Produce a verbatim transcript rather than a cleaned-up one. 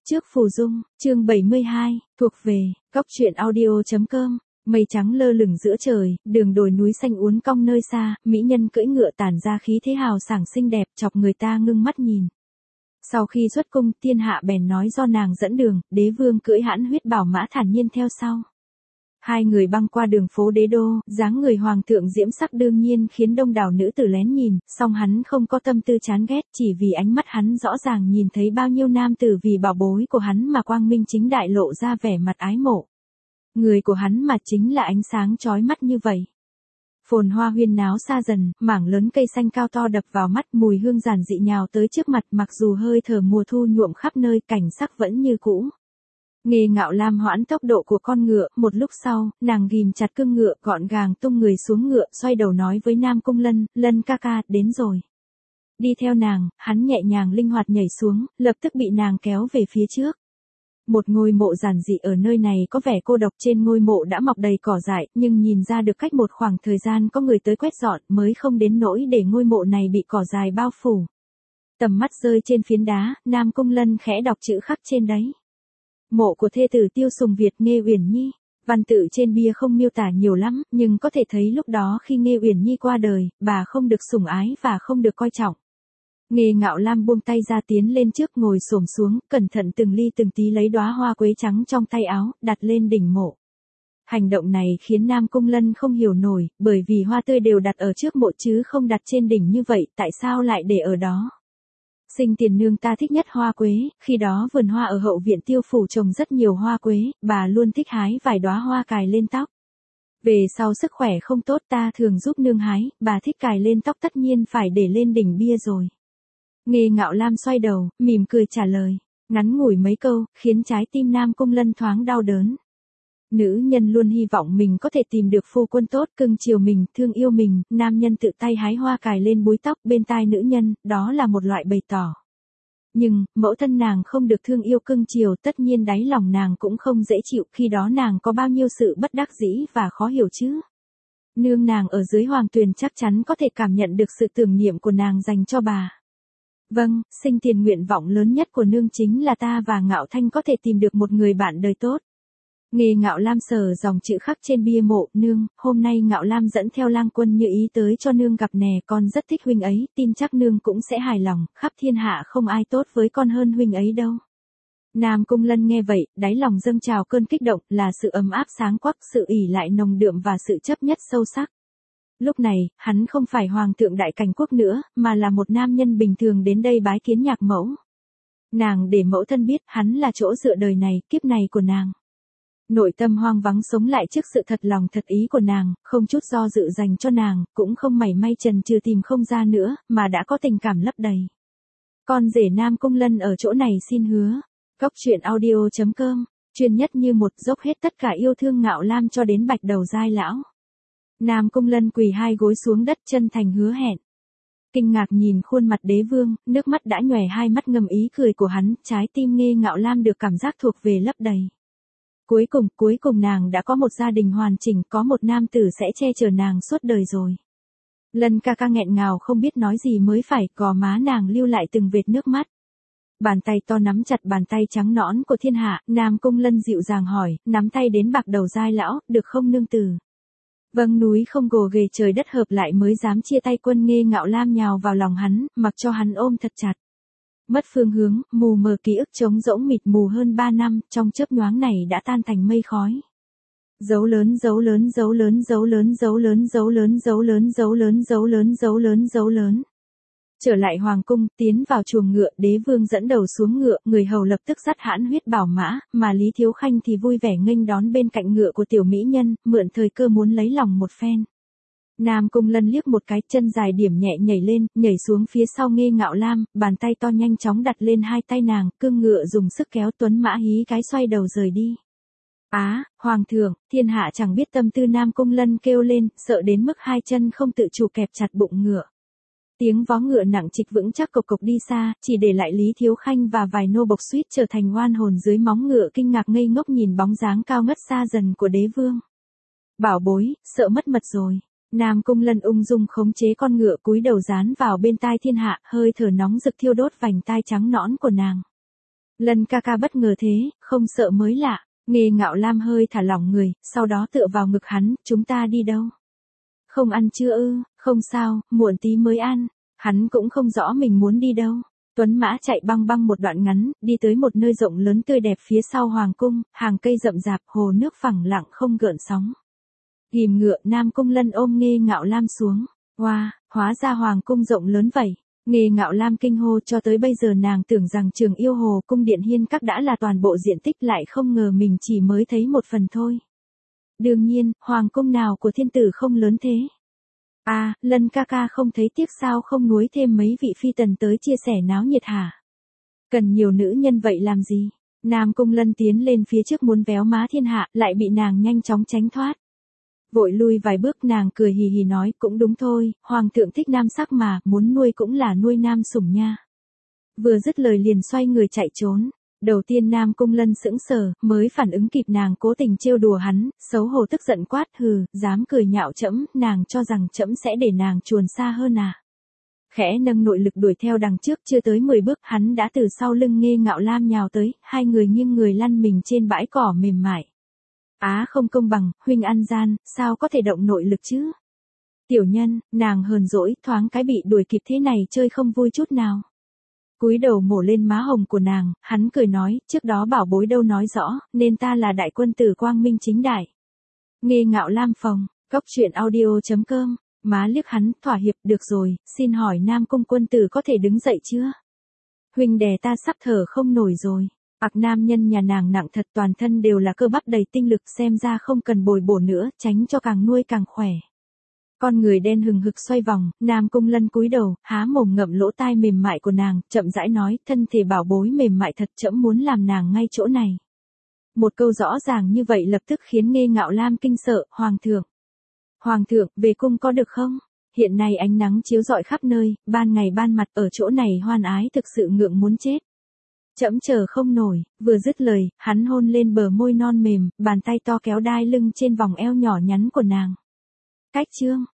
Trước phù dung, chương bảy mươi hai, thuộc về, cóc truyện audio chấm com. Mây trắng lơ lửng giữa trời, đường đồi núi xanh uốn cong nơi xa, mỹ nhân cưỡi ngựa tản ra khí thế hào sảng xinh đẹp, chọc người ta ngưng mắt nhìn. Sau khi xuất cung, thiên hạ bèn nói do nàng dẫn đường, đế vương cưỡi hãn huyết bảo mã thản nhiên theo sau. Hai người băng qua đường phố đế đô, dáng người hoàng thượng diễm sắc đương nhiên khiến đông đảo nữ tử lén nhìn, song hắn không có tâm tư chán ghét, chỉ vì ánh mắt hắn rõ ràng nhìn thấy bao nhiêu nam tử vì bảo bối của hắn mà quang minh chính đại lộ ra vẻ mặt ái mộ. Người của hắn mà chính là ánh sáng chói mắt như vậy. Phồn hoa huyên náo xa dần, mảng lớn cây xanh cao to đập vào mắt, mùi hương giản dị nhào tới trước mặt, mặc dù hơi thở mùa thu nhuộm khắp nơi, cảnh sắc vẫn như cũ. Nghề Ngạo Lam hoãn tốc độ của con ngựa, một lúc sau, nàng ghim chặt cương ngựa, gọn gàng tung người xuống ngựa, xoay đầu nói với Nam Cung Lân, Lân ca ca, đến rồi. Đi theo nàng, hắn nhẹ nhàng linh hoạt nhảy xuống, lập tức bị nàng kéo về phía trước. Một ngôi mộ giản dị ở nơi này có vẻ cô độc, trên ngôi mộ đã mọc đầy cỏ dại, nhưng nhìn ra được cách một khoảng thời gian có người tới quét dọn, mới không đến nỗi để ngôi mộ này bị cỏ dại bao phủ. Tầm mắt rơi trên phiến đá, Nam Cung Lân khẽ đọc chữ khắc trên đấy. Mộ của thê tử Tiêu Sùng Việt Nghê Uyển Nhi. Văn tự trên bia không miêu tả nhiều lắm, nhưng có thể thấy lúc đó khi Nghê Uyển Nhi qua đời, bà không được sủng ái và không được coi trọng. Nghề Ngạo Lam buông tay ra tiến lên trước, ngồi xổm xuống, cẩn thận từng ly từng tí lấy đóa hoa quế trắng trong tay áo, đặt lên đỉnh mộ. Hành động này khiến Nam Cung Lân không hiểu nổi, bởi vì hoa tươi đều đặt ở trước mộ chứ không đặt trên đỉnh như vậy, tại sao lại để ở đó? Sinh tiền nương ta thích nhất hoa quế, khi đó vườn hoa ở hậu viện Tiêu phủ trồng rất nhiều hoa quế, bà luôn thích hái vài đóa hoa cài lên tóc. Về sau sức khỏe không tốt ta thường giúp nương hái, bà thích cài lên tóc tất nhiên phải để lên đỉnh bia rồi. Nghề Ngạo Lam xoay đầu, mỉm cười trả lời, ngắn ngủi mấy câu, khiến trái tim Nam Cung Lân thoáng đau đớn. Nữ nhân luôn hy vọng mình có thể tìm được phu quân tốt, cưng chiều mình, thương yêu mình, nam nhân tự tay hái hoa cài lên búi tóc bên tai nữ nhân, đó là một loại bày tỏ. Nhưng, mẫu thân nàng không được thương yêu cưng chiều, tất nhiên đáy lòng nàng cũng không dễ chịu, khi đó nàng có bao nhiêu sự bất đắc dĩ và khó hiểu chứ. Nương nàng ở dưới hoàng tuyền chắc chắn có thể cảm nhận được sự tưởng niệm của nàng dành cho bà. Vâng, sinh tiền nguyện vọng lớn nhất của nương chính là ta và Ngạo Thanh có thể tìm được một người bạn đời tốt. Nghề Ngạo Lam sờ dòng chữ khắc trên bia mộ, nương, hôm nay Ngạo Lam dẫn theo lang quân như ý tới cho nương gặp nè, con rất thích huynh ấy, tin chắc nương cũng sẽ hài lòng, khắp thiên hạ không ai tốt với con hơn huynh ấy đâu. Nam Cung Lân nghe vậy, đáy lòng dâng trào cơn kích động, là sự ấm áp sáng quắc, sự ỷ lại nồng đượm và sự chấp nhất sâu sắc. Lúc này, hắn không phải hoàng thượng đại cảnh quốc nữa, mà là một nam nhân bình thường đến đây bái kiến nhạc mẫu. Nàng để mẫu thân biết, hắn là chỗ dựa đời này, kiếp này của nàng. Nội tâm hoang vắng sống lại trước sự thật lòng thật ý của nàng, không chút do dự dành cho nàng, cũng không mảy may chần chừ tìm không ra nữa, mà đã có tình cảm lấp đầy. Con rể Nam Cung Lân ở chỗ này xin hứa. Cóc truyện audio chấm com, chuyên nhất như một, dốc hết tất cả yêu thương Ngạo Lam cho đến bạch đầu giai lão. Nam Cung Lân quỳ hai gối xuống đất, chân thành hứa hẹn. Kinh ngạc nhìn khuôn mặt đế vương, nước mắt đã nhòe hai mắt ngầm ý cười của hắn, trái tim Nghê Ngạo Lam được cảm giác thuộc về lấp đầy. Cuối cùng, cuối cùng nàng đã có một gia đình hoàn chỉnh, có một nam tử sẽ che chở nàng suốt đời rồi. Lân ca ca nghẹn ngào không biết nói gì mới phải, gò má nàng lưu lại từng vệt nước mắt. Bàn tay to nắm chặt bàn tay trắng nõn của thiên hạ, Nam Cung Lân dịu dàng hỏi, nắm tay đến bạc đầu giai lão, được không nương tử? Vâng, núi không gồ ghề trời đất hợp lại mới dám chia tay quân. Nghê Ngạo Lam nhào vào lòng hắn, mặc cho hắn ôm thật chặt. Mất phương hướng, mù mờ ký ức trống rỗng mịt mù hơn ba năm, trong chớp nhoáng này đã tan thành mây khói. Dấu lớn dấu lớn dấu lớn dấu lớn dấu lớn dấu lớn dấu lớn dấu lớn dấu lớn dấu lớn dấu lớn. Trở lại hoàng cung, tiến vào chuồng ngựa, đế vương dẫn đầu xuống ngựa, người hầu lập tức dắt hãn huyết bảo mã, mà Lý Thiếu Khanh thì vui vẻ nghênh đón bên cạnh ngựa của tiểu mỹ nhân, mượn thời cơ muốn lấy lòng một phen. Nam Cung Lân liếc một cái, chân dài điểm nhẹ nhảy lên, nhảy xuống phía sau Nghê Ngạo Lam, bàn tay to nhanh chóng đặt lên hai tay nàng, cương ngựa dùng sức kéo tuấn mã hí cái xoay đầu rời đi. Á, hoàng thượng, thiên hạ chẳng biết tâm tư. Nam Cung Lân kêu lên, sợ đến mức hai chân không tự chủ kẹp chặt bụng ngựa. Tiếng vó ngựa nặng trịch vững chắc cộc cộc đi xa, chỉ để lại Lý Thiếu Khanh và vài nô bộc suýt trở thành oan hồn dưới móng ngựa kinh ngạc ngây ngốc nhìn bóng dáng cao ngất xa dần của đế vương. Bảo bối, sợ mất mật rồi. Nam Cung Lân ung dung khống chế con ngựa cúi đầu dán vào bên tai thiên hạ, hơi thở nóng rực thiêu đốt vành tai trắng nõn của nàng. Lân ca ca bất ngờ thế, không sợ mới lạ. Nghê Ngạo Lam hơi thả lỏng người, sau đó tựa vào ngực hắn, chúng ta đi đâu? Không ăn chưa ư, không sao, muộn tí mới ăn. Hắn cũng không rõ mình muốn đi đâu. Tuấn mã chạy băng băng một đoạn ngắn, đi tới một nơi rộng lớn tươi đẹp phía sau hoàng cung, hàng cây rậm rạp, hồ nước phẳng lặng không gợn sóng. Ghìm ngựa, Nam Cung Lân ôm Nghê Ngạo Lam xuống. Wow, hóa ra hoàng cung rộng lớn vậy. Nghê Ngạo Lam kinh hô, cho tới bây giờ nàng tưởng rằng Trường Yêu Hồ cung điện hiên các đã là toàn bộ diện tích, lại không ngờ mình chỉ mới thấy một phần thôi. Đương nhiên, hoàng cung nào của thiên tử không lớn thế. À, Lân ca ca không thấy tiếc sao không nuối thêm mấy vị phi tần tới chia sẻ náo nhiệt hả? Cần nhiều nữ nhân vậy làm gì? Nam Cung Lân tiến lên phía trước muốn véo má thiên hạ, lại bị nàng nhanh chóng tránh thoát. Vội lui vài bước, nàng cười hì hì nói, cũng đúng thôi, hoàng thượng thích nam sắc mà, muốn nuôi cũng là nuôi nam sủng nha. Vừa dứt lời liền xoay người chạy trốn. Đầu tiên Nam Cung Lân sững sờ, mới phản ứng kịp nàng cố tình trêu đùa hắn, xấu hổ tức giận quát, hừ, dám cười nhạo trẫm, nàng cho rằng trẫm sẽ để nàng chuồn xa hơn à? Khẽ nâng nội lực đuổi theo đằng trước, chưa tới mười bước, hắn đã từ sau lưng Nghê Ngạo Lam nhào tới, hai người nghiêng người lăn mình trên bãi cỏ mềm mại. Á không công bằng, huynh ăn gian, sao có thể động nội lực chứ? Tiểu nhân, nàng hờn dỗi, thoáng cái bị đuổi kịp thế này chơi không vui chút nào. Cúi đầu mổ lên má hồng của nàng, hắn cười nói, trước đó bảo bối đâu nói rõ, nên ta là đại quân tử quang minh chính đại. Nghê Ngạo Lam phòng, cốc truyện audio chấm com, má liếc hắn, thỏa hiệp, được rồi, xin hỏi Nam Cung quân tử có thể đứng dậy chưa? Huynh đè ta sắp thở không nổi rồi. Ặc nam nhân nhà nàng nặng thật, toàn thân đều là cơ bắp đầy tinh lực, xem ra không cần bồi bổ nữa, tránh cho càng nuôi càng khỏe. Con người đen hừng hực xoay vòng, Nam Cung Lân cúi đầu, há mồm ngậm lỗ tai mềm mại của nàng, chậm rãi nói, thân thể bảo bối mềm mại thật, trẫm muốn làm nàng ngay chỗ này. Một câu rõ ràng như vậy lập tức khiến Nghê Ngạo Lam kinh sợ, hoàng thượng. Hoàng thượng, về cung có được không? Hiện nay ánh nắng chiếu rọi khắp nơi, ban ngày ban mặt, ở chỗ này hoan ái thực sự ngượng muốn chết. Trẫm chờ không nổi, vừa dứt lời, hắn hôn lên bờ môi non mềm, bàn tay to kéo đai lưng trên vòng eo nhỏ nhắn của nàng. Cách chương